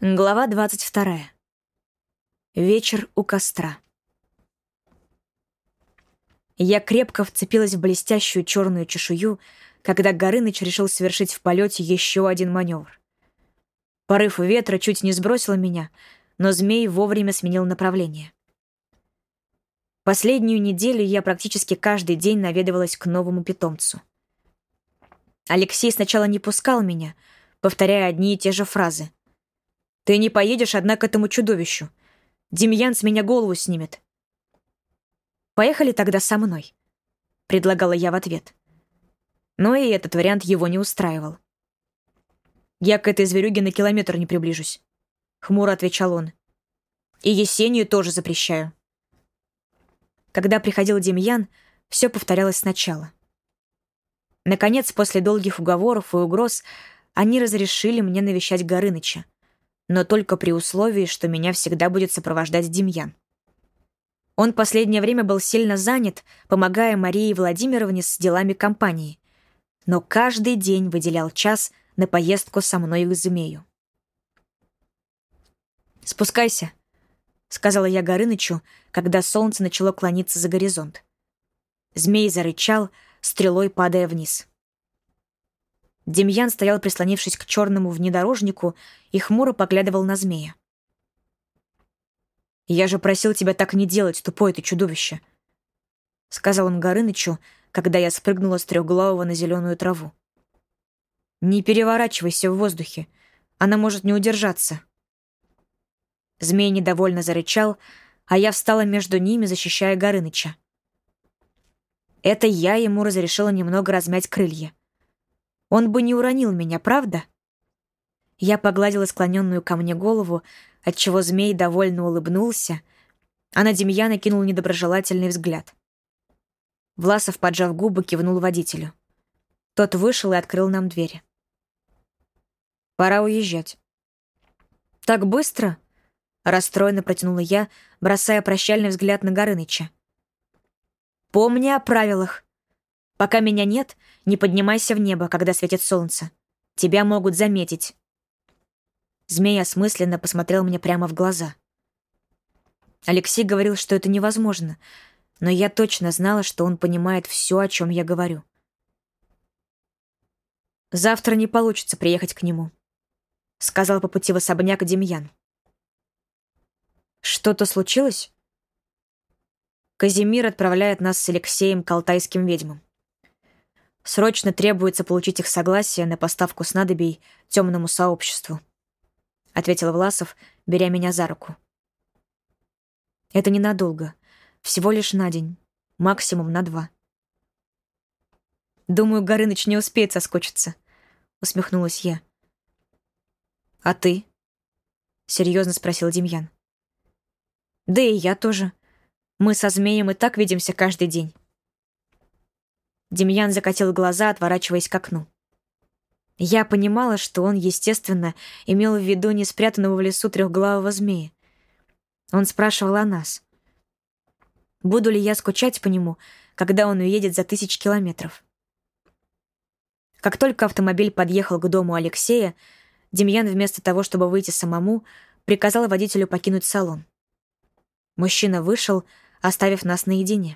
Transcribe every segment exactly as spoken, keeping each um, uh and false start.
Глава двадцать вторая. Вечер у костра. Я крепко вцепилась в блестящую черную чешую, когда Горыныч решил совершить в полете еще один маневр. Порыв ветра чуть не сбросил меня, но змей вовремя сменил направление. Последнюю неделю я практически каждый день наведывалась к новому питомцу. Алексей сначала не пускал меня, повторяя одни и те же фразы. «Ты не поедешь, одна, к этому чудовищу. Демьян с меня голову снимет». «Поехали тогда со мной», — предлагала я в ответ. Но и этот вариант его не устраивал. «Я к этой зверюге на километр не приближусь», — хмуро отвечал он. «И Есению тоже запрещаю». Когда приходил Демьян, все повторялось сначала. Наконец, после долгих уговоров и угроз, они разрешили мне навещать Горыныча, но только при условии, что меня всегда будет сопровождать Демьян. Он последнее время был сильно занят, помогая Марии Владимировне с делами компании, но каждый день выделял час на поездку со мной к змею. «Спускайся», — сказала я Горынычу, когда солнце начало клониться за горизонт. Змей зарычал, стрелой падая вниз. Демьян стоял, прислонившись к черному внедорожнику, и хмуро поглядывал на змея. «Я же просил тебя так не делать, тупое ты чудовище», — сказал он Горынычу, когда я спрыгнула с трехглавого на зеленую траву. «Не переворачивайся в воздухе, она может не удержаться». Змей недовольно зарычал, а я встала между ними, защищая Горыныча. Это я ему разрешила немного размять крылья. Он бы не уронил меня, правда? Я погладила склоненную ко мне голову, отчего змей довольно улыбнулся, а на Демьяна кинул недоброжелательный взгляд. Власов, поджав губы, кивнул водителю. Тот вышел и открыл нам двери. «Пора уезжать». «Так быстро?» — расстроенно протянула я, бросая прощальный взгляд на Горыныча. «Помни о правилах. Пока меня нет, не поднимайся в небо, когда светит солнце. Тебя могут заметить». Змей осмысленно посмотрел мне прямо в глаза. Алексей говорил, что это невозможно, но я точно знала, что он понимает все, о чем я говорю. «Завтра не получится приехать к нему», — сказал по пути в особняк Демьян. «Что-то случилось?» Казимир отправляет нас с Алексеем к алтайским ведьмам. Срочно требуется получить их согласие на поставку снадобий темному сообществу, — ответил Власов, беря меня за руку. «Это ненадолго. Всего лишь на день. Максимум на два». «Думаю, Горыныч не успеет соскучиться», — усмехнулась я. «А ты?» — серьезно спросил Демьян. «Да и я тоже. Мы со змеем и так видимся каждый день». Демьян закатил глаза, отворачиваясь к окну. Я понимала, что он, естественно, имел в виду не спрятанного в лесу трехглавого змея. Он спрашивал о нас. Буду ли я скучать по нему, когда он уедет за тысячи километров? Как только автомобиль подъехал к дому Алексея, Демьян вместо того, чтобы выйти самому, приказал водителю покинуть салон. Мужчина вышел, оставив нас наедине.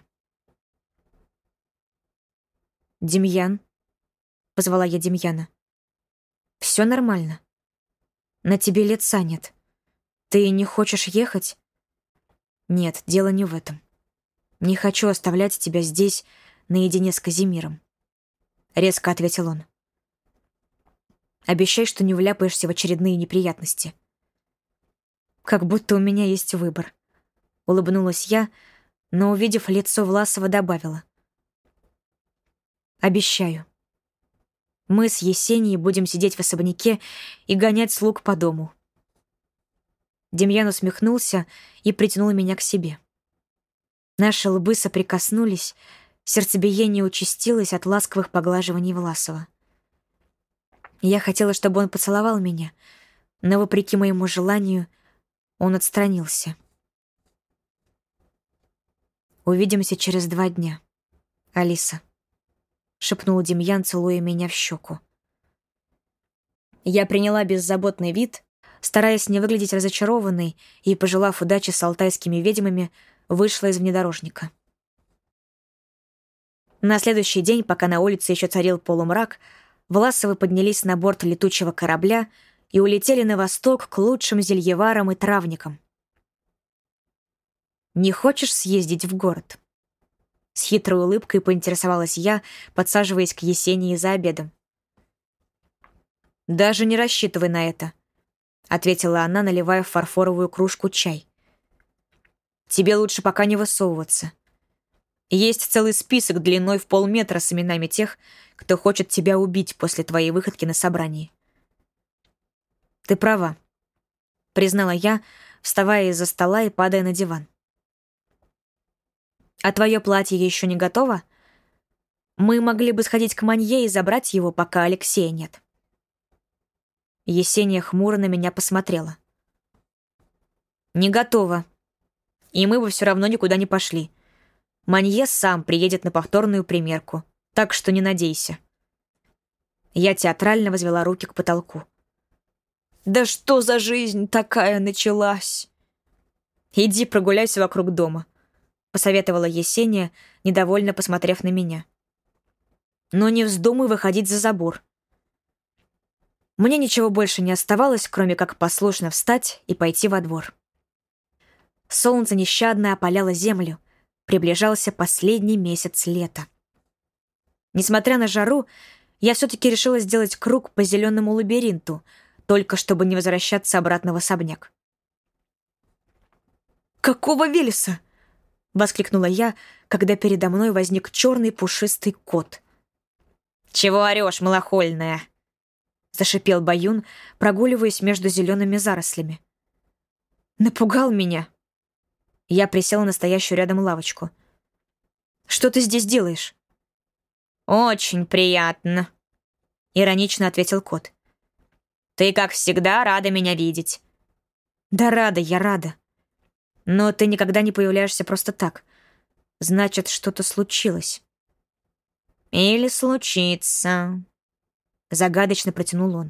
«Демьян», — позвала я Демьяна. «Все нормально. На тебе лица нет. Ты не хочешь ехать?» «Нет, дело не в этом. Не хочу оставлять тебя здесь наедине с Казимиром», — резко ответил он. «Обещай, что не вляпаешься в очередные неприятности». «Как будто у меня есть выбор», — улыбнулась я, но, увидев лицо Власова, добавила. «Обещаю. Мы с Есенией будем сидеть в особняке и гонять слуг по дому». Демьян усмехнулся и притянул меня к себе. Наши лбы соприкоснулись, сердцебиение участилось от ласковых поглаживаний Власова. Я хотела, чтобы он поцеловал меня, но, вопреки моему желанию, он отстранился. «Увидимся через два дня, Алиса», — шепнул Демьян, целуя меня в щеку. Я приняла беззаботный вид, стараясь не выглядеть разочарованной и пожелав удачи с алтайскими ведьмами, вышла из внедорожника. На следующий день, пока на улице еще царил полумрак, Власовы поднялись на борт летучего корабля и улетели на восток к лучшим зельеварам и травникам. «Не хочешь съездить в город?» С хитрой улыбкой поинтересовалась я, подсаживаясь к Есении за обедом. «Даже не рассчитывай на это», — ответила она, наливая в фарфоровую кружку чай. «Тебе лучше пока не высовываться. Есть целый список длиной в полметра с именами тех, кто хочет тебя убить после твоей выходки на собрании». «Ты права», — признала я, вставая из-за стола и падая на диван. «А твое платье еще не готово? Мы могли бы сходить к Манье и забрать его, пока Алексея нет». Есения хмуро на меня посмотрела. «Не готово. И мы бы все равно никуда не пошли. Манье сам приедет на повторную примерку, так что не надейся». Я театрально возвела руки к потолку. «Да что за жизнь такая началась?» «Иди прогуляйся вокруг дома», — посоветовала Есения, недовольно посмотрев на меня. «Но не вздумай выходить за забор». Мне ничего больше не оставалось, кроме как послушно встать и пойти во двор. Солнце нещадно опаляло землю. Приближался последний месяц лета. Несмотря на жару, я все-таки решила сделать круг по зеленому лабиринту, только чтобы не возвращаться обратно в особняк. «Какого Велеса?» — воскликнула я, когда передо мной возник черный пушистый кот. «Чего орешь, малохольная?» — зашипел Баюн, прогуливаясь между зелеными зарослями. «Напугал меня». Я присела на стоящую рядом лавочку. «Что ты здесь делаешь?» «Очень приятно», — иронично ответил кот. «Ты, как всегда, рада меня видеть». «Да рада, я рада. Но ты никогда не появляешься просто так. Значит, что-то случилось». «Или случится», — загадочно протянул он.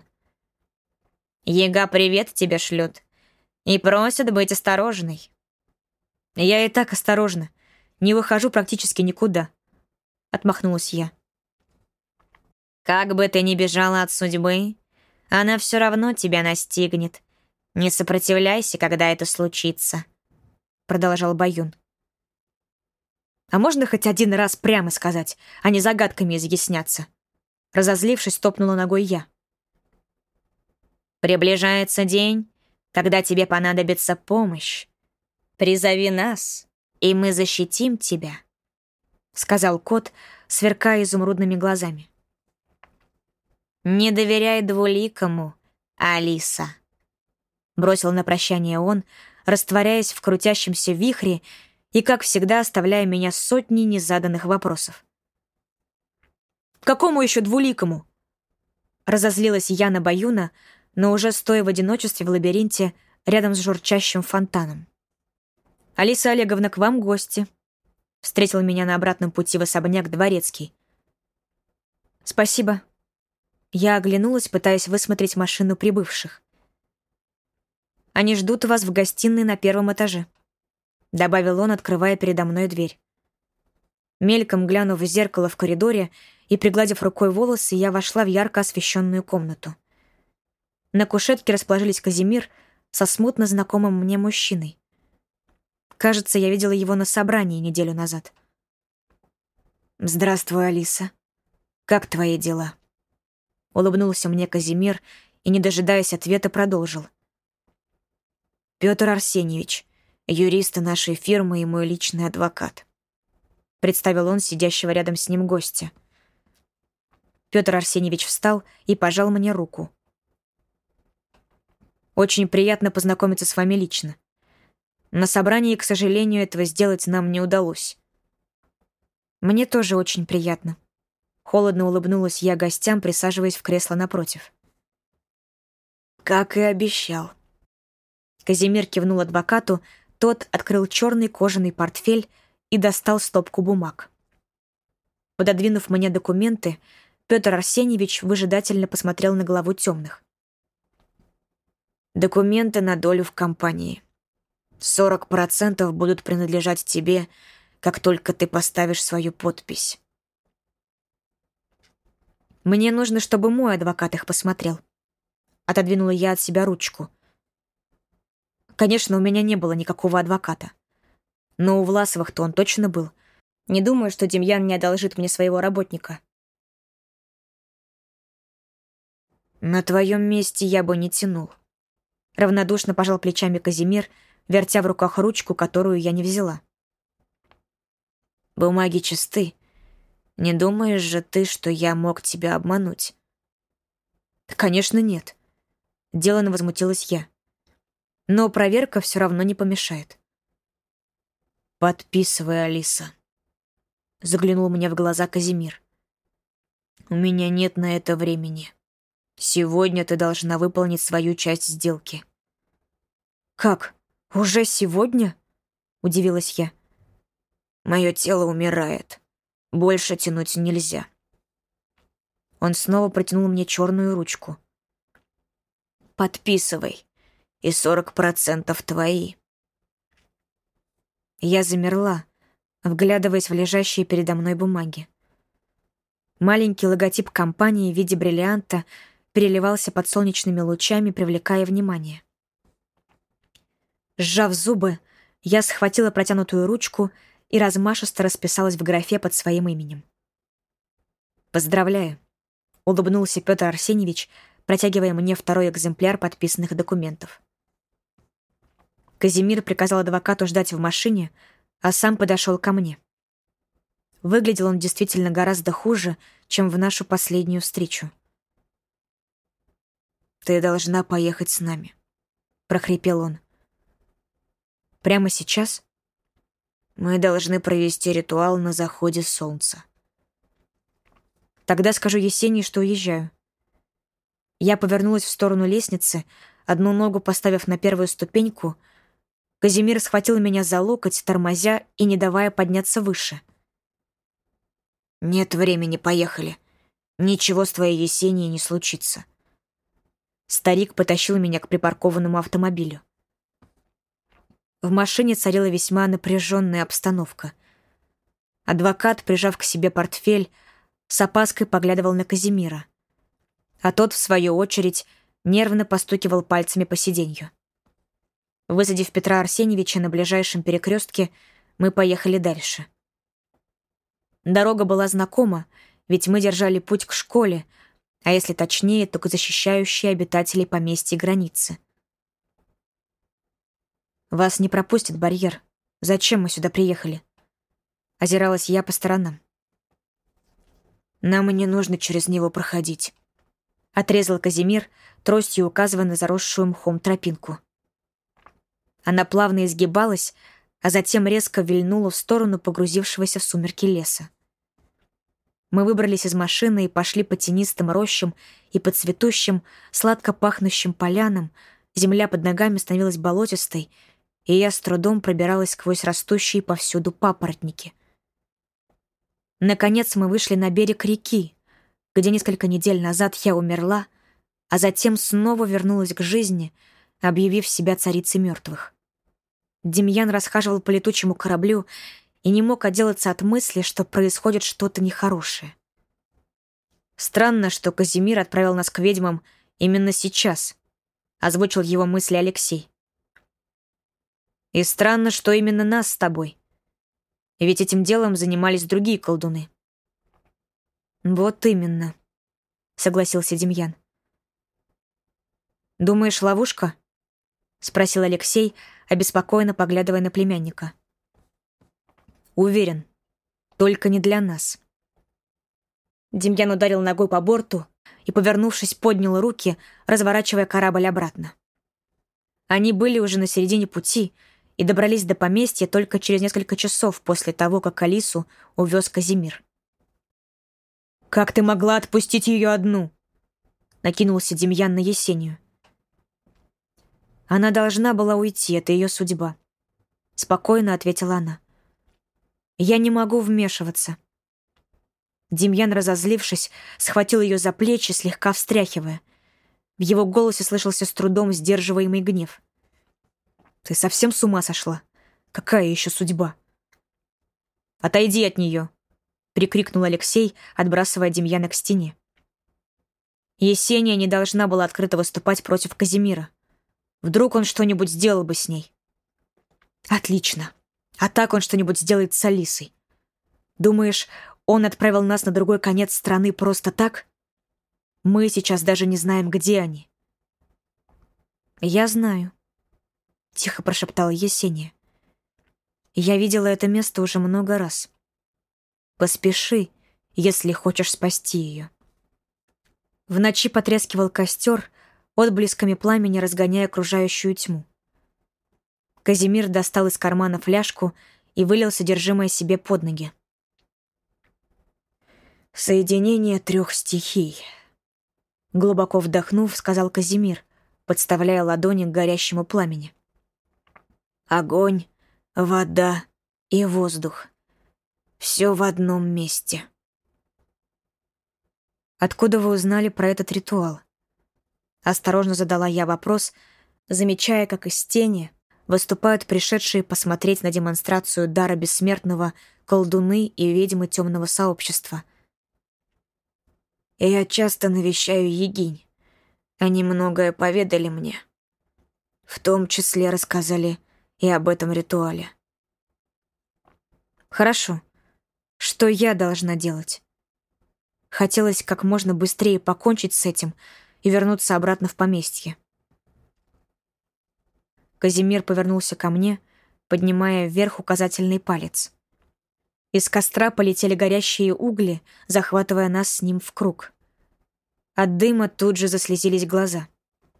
«Яга привет тебе шлет и просит быть осторожной». «Я и так осторожна. Не выхожу практически никуда», — отмахнулась я. «Как бы ты ни бежала от судьбы, она все равно тебя настигнет. Не сопротивляйся, когда это случится», — продолжал Баюн. «А можно хоть один раз прямо сказать, а не загадками изъясняться?» Разозлившись, топнула ногой я. «Приближается день, когда тебе понадобится помощь. Призови нас, и мы защитим тебя», — сказал кот, сверкая изумрудными глазами. «Не доверяй двуликому, Алиса», — бросил на прощание он, растворяясь в крутящемся вихре и, как всегда, оставляя меня сотней незаданных вопросов. «Какому еще двуликому?» Разозлилась я на Баюна, но уже стоя в одиночестве в лабиринте рядом с журчащим фонтаном. «Алиса Олеговна, к вам гости», — встретил меня на обратном пути в особняк Дворецкий. «Спасибо». Я оглянулась, пытаясь высмотреть машину прибывших. «Они ждут вас в гостиной на первом этаже», — добавил он, открывая передо мной дверь. Мельком глянув в зеркало в коридоре и пригладив рукой волосы, я вошла в ярко освещенную комнату. На кушетке расположились Казимир со смутно знакомым мне мужчиной. Кажется, я видела его на собрании неделю назад. «Здравствуй, Алиса. Как твои дела?» Улыбнулся мне Казимир и, не дожидаясь ответа, продолжил. «Пётр Арсеньевич, юрист нашей фирмы и мой личный адвокат», — представил он сидящего рядом с ним гостя. Пётр Арсеньевич встал и пожал мне руку. «Очень приятно познакомиться с вами лично. На собрании, к сожалению, этого сделать нам не удалось». «Мне тоже очень приятно». Холодно улыбнулась я гостям, присаживаясь в кресло напротив. «Как и обещал». Казимир кивнул адвокату, тот открыл черный кожаный портфель и достал стопку бумаг. Пододвинув мне документы, Пётр Арсеньевич выжидательно посмотрел на главу темных. Документы на долю в компании. Сорок процентов будут принадлежать тебе, как только ты поставишь свою подпись. Мне нужно, чтобы мой адвокат их посмотрел. Отодвинула я от себя ручку. Конечно, у меня не было никакого адвоката. Но у Власовых-то он точно был. Не думаю, что Демьян не одолжит мне своего работника. На твоем месте я бы не тянул. Равнодушно пожал плечами Казимир, вертя в руках ручку, которую я не взяла. Бумаги чисты. Не думаешь же ты, что я мог тебя обмануть? Конечно, нет. Делано возмутилась я. Но проверка все равно не помешает. Подписывай, Алиса. Заглянул мне в глаза Казимир. У меня нет на это времени. Сегодня ты должна выполнить свою часть сделки. Как? Уже сегодня? Удивилась я. Мое тело умирает. Больше тянуть нельзя. Он снова протянул мне черную ручку. Подписывай, и сорок процентов твои. Я замерла, вглядываясь в лежащие передо мной бумаги. Маленький логотип компании в виде бриллианта переливался под солнечными лучами, привлекая внимание. Сжав зубы, я схватила протянутую ручку и размашисто расписалась в графе под своим именем. «Поздравляю», — улыбнулся Петр Арсеньевич, протягивая мне второй экземпляр подписанных документов. Казимир приказал адвокату ждать в машине, а сам подошел ко мне. Выглядел он действительно гораздо хуже, чем в нашу последнюю встречу. «Ты должна поехать с нами», — прохрипел он. «Прямо сейчас?» «Мы должны провести ритуал на заходе солнца». «Тогда скажу Есении, что уезжаю». Я повернулась в сторону лестницы, одну ногу поставив на первую ступеньку. Казимир схватил меня за локоть, тормозя и не давая подняться выше. «Нет времени, поехали. Ничего с твоей Есенией не случится». Старик потащил меня к припаркованному автомобилю. В машине царила весьма напряженная обстановка. Адвокат, прижав к себе портфель, с опаской поглядывал на Казимира, а тот, в свою очередь, нервно постукивал пальцами по сиденью. Высадив Петра Арсеньевича на ближайшем перекрестке, мы поехали дальше. Дорога была знакома, ведь мы держали путь к школе, а если точнее, то к защищающей обитателей поместья границы. «Вас не пропустит барьер. Зачем мы сюда приехали?» Озиралась я по сторонам. «Нам и не нужно через него проходить», — отрезал Казимир, тростью указывая на заросшую мхом тропинку. Она плавно изгибалась, а затем резко вильнула в сторону погрузившегося в сумерки леса. Мы выбрались из машины и пошли по тенистым рощам и по цветущим, сладко пахнущим полянам. Земля под ногами становилась болотистой, и я с трудом пробиралась сквозь растущие повсюду папоротники. Наконец мы вышли на берег реки, где несколько недель назад я умерла, а затем снова вернулась к жизни, объявив себя царицей мертвых. Демьян расхаживал по летучему кораблю и не мог отделаться от мысли, что происходит что-то нехорошее. Странно, что Казимир отправил нас к ведьмам именно сейчас, озвучил его мысли Алексей. И странно, что именно нас с тобой. Ведь этим делом занимались другие колдуны. Вот именно, согласился Демьян. Думаешь, ловушка? Спросил Алексей, обеспокоенно поглядывая на племянника. Уверен, только не для нас. Демьян ударил ногой по борту и, повернувшись, поднял руки, разворачивая корабль обратно. Они были уже на середине пути и добрались до поместья только через несколько часов после того, как Алису увез Казимир. «Как ты могла отпустить ее одну?» — накинулся Демьян на Есению. «Она должна была уйти, это ее судьба», — спокойно ответила она. «Я не могу вмешиваться». Демьян, разозлившись, схватил ее за плечи, слегка встряхивая. В его голосе слышался с трудом сдерживаемый гнев. «Ты совсем с ума сошла? Какая еще судьба?» «Отойди от нее!» — прикрикнул Алексей, отбрасывая Демьяна к стене. Есения не должна была открыто выступать против Казимира. Вдруг он что-нибудь сделал бы с ней. Отлично. А так он что-нибудь сделает с Алисой. Думаешь, он отправил нас на другой конец страны просто так? Мы сейчас даже не знаем, где они. Я знаю, тихо прошептала Есения. Я видела это место уже много раз. Поспеши, если хочешь спасти ее. В ночи потрескивал костер, отблесками пламени разгоняя окружающую тьму. Казимир достал из кармана фляжку и вылил содержимое себе под ноги. «Соединение трех стихий», — глубоко вдохнув, сказал Казимир, подставляя ладони к горящему пламени. «Огонь, вода и воздух. Все в одном месте». «Откуда вы узнали про этот ритуал?» Осторожно задала я вопрос, замечая, как из тени выступают пришедшие посмотреть на демонстрацию дара бессмертного колдуны и ведьмы темного сообщества. «Я часто навещаю Егинь. Они многое поведали мне. В том числе рассказали и об этом ритуале». «Хорошо. Что я должна делать?» Хотелось как можно быстрее покончить с этим и вернуться обратно в поместье. Казимир повернулся ко мне, поднимая вверх указательный палец. Из костра полетели горящие угли, захватывая нас с ним в круг. От дыма тут же заслезились глаза.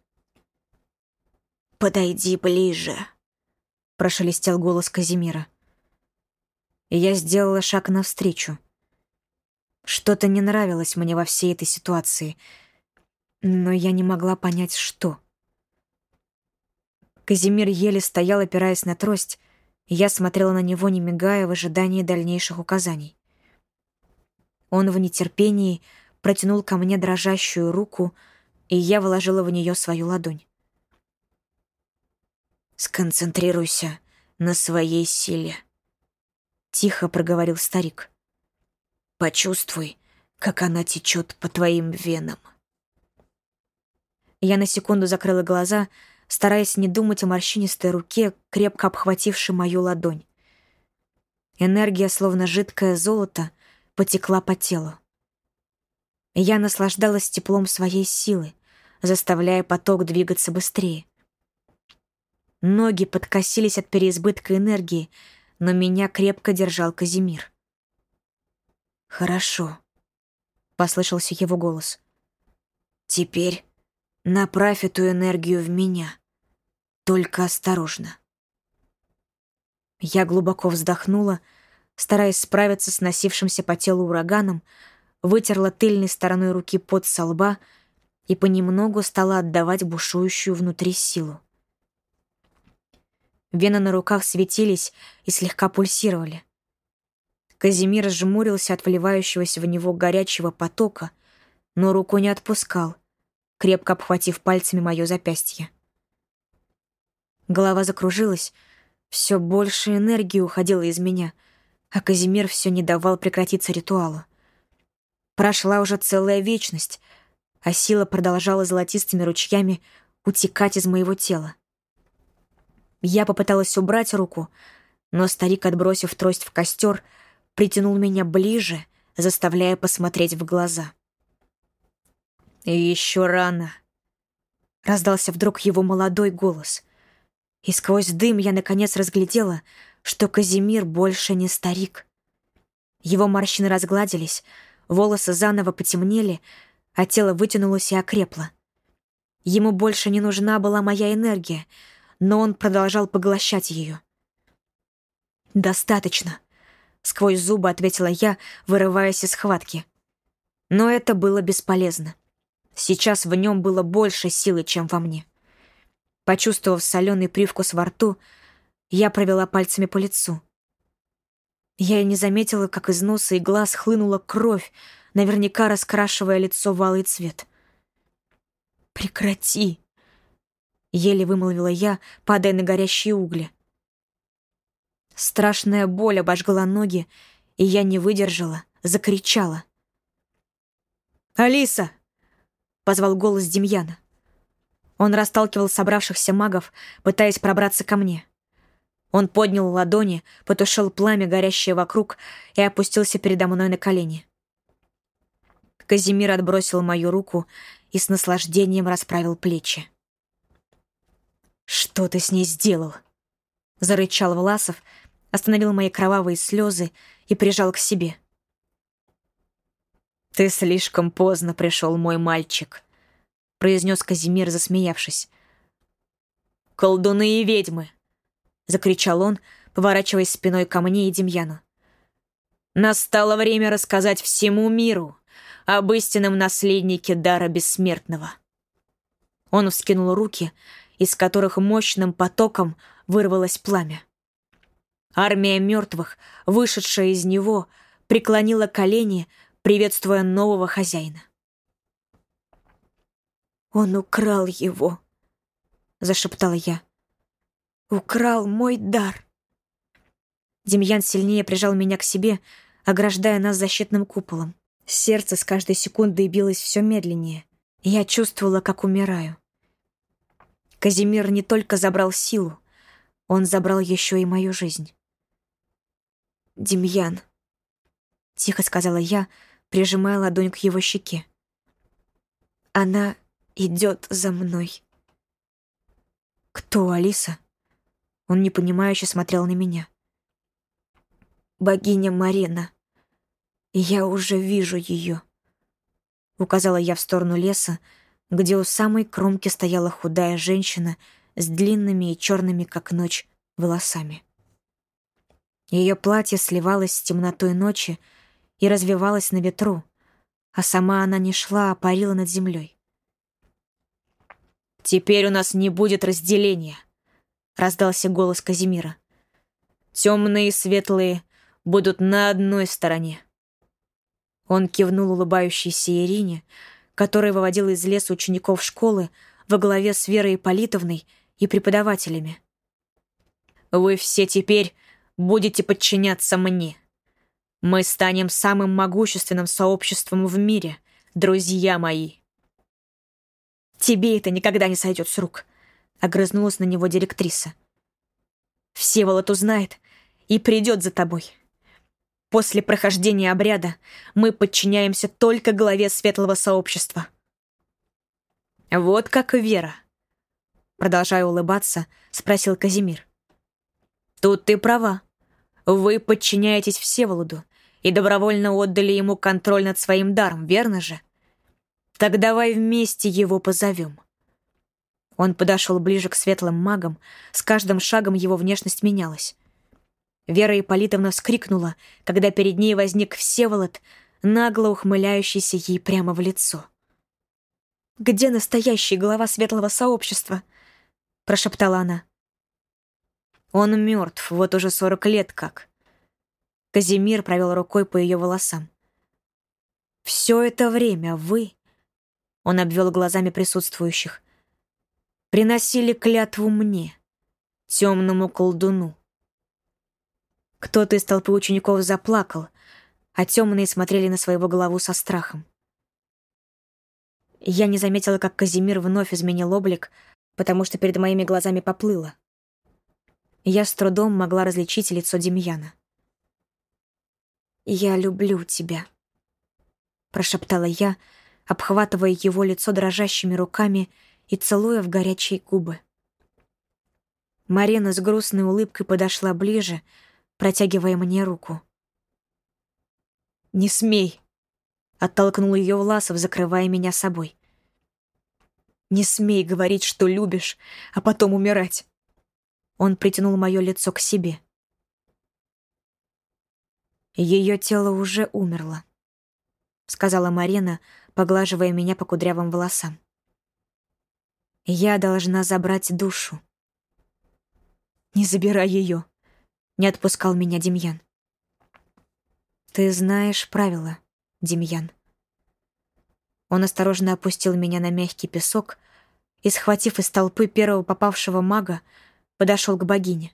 «Подойди ближе», — прошелестел голос Казимира. И я сделала шаг навстречу. Что-то не нравилось мне во всей этой ситуации, но я не могла понять, что. Казимир еле стоял, опираясь на трость, и я смотрела на него, не мигая, в ожидании дальнейших указаний. Он в нетерпении протянул ко мне дрожащую руку, и я вложила в нее свою ладонь. «Сконцентрируйся на своей силе», — тихо проговорил старик. «Почувствуй, как она течет по твоим венам». Я на секунду закрыла глаза, стараясь не думать о морщинистой руке, крепко обхватившей мою ладонь. Энергия, словно жидкое золото, потекла по телу. Я наслаждалась теплом своей силы, заставляя поток двигаться быстрее. Ноги подкосились от переизбытка энергии, но меня крепко держал Казимир. «Хорошо», — послышался его голос. «Теперь направь эту энергию в меня. Только осторожно». Я глубоко вздохнула, стараясь справиться с носившимся по телу ураганом, вытерла тыльной стороной руки пот со лба и понемногу стала отдавать бушующую внутри силу. Вены на руках светились и слегка пульсировали. Казимир сжмурился от вливающегося в него горячего потока, но руку не отпускал, крепко обхватив пальцами мое запястье. Голова закружилась, все больше энергии уходило из меня, а Казимир все не давал прекратиться ритуалу. Прошла уже целая вечность, а сила продолжала золотистыми ручьями утекать из моего тела. Я попыталась убрать руку, но старик, отбросив трость в костер, притянул меня ближе, заставляя посмотреть в глаза. «И еще рано», — раздался вдруг его молодой голос. И сквозь дым я наконец разглядела, что Казимир больше не старик. Его морщины разгладились, волосы заново потемнели, а тело вытянулось и окрепло. Ему больше не нужна была моя энергия, но он продолжал поглощать ее. «Достаточно», — сквозь зубы ответила я, вырываясь из схватки. Но это было бесполезно. Сейчас в нем было больше силы, чем во мне. Почувствовав соленый привкус во рту, я провела пальцами по лицу. Я и не заметила, как из носа и глаз хлынула кровь, наверняка раскрашивая лицо в алый цвет. «Прекрати!» — еле вымолвила я, падая на горящие угли. Страшная боль обожгла ноги, и я не выдержала, закричала. «Алиса!» — позвал голос Демьяна. Он расталкивал собравшихся магов, пытаясь пробраться ко мне. Он поднял ладони, потушил пламя, горящее вокруг, и опустился передо мной на колени. Казимир отбросил мою руку и с наслаждением расправил плечи. «Что ты с ней сделал?» — зарычал Власов, остановил мои кровавые слезы и прижал к себе. «Ты слишком поздно пришел, мой мальчик», — произнес Казимир, засмеявшись. «Колдуны и ведьмы!» — закричал он, поворачиваясь спиной ко мне и Демьяну. «Настало время рассказать всему миру об истинном наследнике дара бессмертного». Он вскинул руки, из которых мощным потоком вырвалось пламя. Армия мертвых, вышедшая из него, преклонила колени, приветствуя нового хозяина. «Он украл его», — зашептала я. «Украл мой дар». Демьян сильнее прижал меня к себе, ограждая нас защитным куполом. Сердце с каждой секундой билось все медленнее. Я чувствовала, как умираю. Казимир не только забрал силу, он забрал еще и мою жизнь. «Демьян», — тихо сказала я, прижимая ладонь к его щеке. «Она идет за мной». «Кто, Алиса?» Он непонимающе смотрел на меня. «Богиня Марена. Я уже вижу ее», — указала я в сторону леса, где у самой кромки стояла худая женщина с длинными и черными, как ночь, волосами. Ее платье сливалось с темнотой ночи и развивалось на ветру, а сама она не шла, а парила над землей. «Теперь у нас не будет разделения», — раздался голос Казимира. «Темные и светлые будут на одной стороне». Он кивнул улыбающейся Ирине, которая выводила из леса учеников школы во главе с Верой Ипполитовной и преподавателями. «Вы все теперь будете подчиняться мне. Мы станем самым могущественным сообществом в мире, друзья мои». «Тебе это никогда не сойдет с рук», — огрызнулась на него директриса. «Всеволод узнает и придет за тобой. После прохождения обряда мы подчиняемся только главе светлого сообщества». «Вот как Вера», — продолжая улыбаться, спросил Казимир. «Тут ты права. Вы подчиняетесь Всеволоду и добровольно отдали ему контроль над своим даром, верно же? Так давай вместе его позовем». Он подошел ближе к светлым магам, с каждым шагом его внешность менялась. Вера Ипполитовна вскрикнула, когда перед ней возник Всеволод, нагло ухмыляющийся ей прямо в лицо. «Где настоящий глава светлого сообщества?» — прошептала она. «Он мертв, вот уже сорок лет как». Казимир провел рукой по ее волосам. «Все это время вы...» — он обвел глазами присутствующих. «Приносили клятву мне, темному колдуну». Кто-то из толпы учеников заплакал, а темные смотрели на своего главу со страхом. Я не заметила, как Казимир вновь изменил облик, потому что перед моими глазами поплыло. Я с трудом могла различить лицо Демьяна. «Я люблю тебя», — прошептала я, обхватывая его лицо дрожащими руками и целуя в горячие губы. Марина с грустной улыбкой подошла ближе, протягивая мне руку. «Не смей!» — оттолкнул ее Власов, закрывая меня собой. «Не смей говорить, что любишь, а потом умирать!» Он притянул мое лицо к себе. «Ее тело уже умерло», — сказала Марина, поглаживая меня по кудрявым волосам. «Я должна забрать душу». «Не забирай ее», — не отпускал меня Демьян. «Ты знаешь правила, Демьян». Он осторожно опустил меня на мягкий песок, и, схватив из толпы первого попавшего мага, подошел к богине.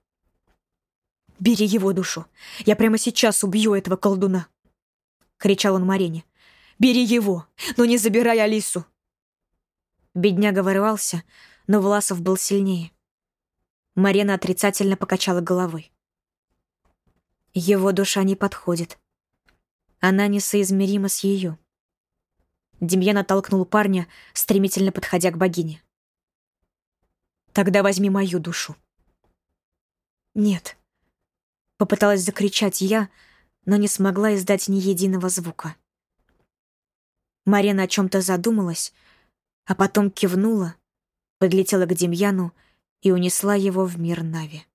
«Бери его душу! Я прямо сейчас убью этого колдуна!» — кричал он Марене. «Бери его, но не забирай Алису!» Бедняга вырывался, но Власов был сильнее. Марена отрицательно покачала головой. Его душа не подходит. Она несоизмерима с ее. Демьян оттолкнул парня, стремительно подходя к богине. «Тогда возьми мою душу». «Нет». Попыталась закричать я, но не смогла издать ни единого звука. Марена о чем-то задумалась, а потом кивнула, подлетела к Демьяну и унесла его в мир Нави.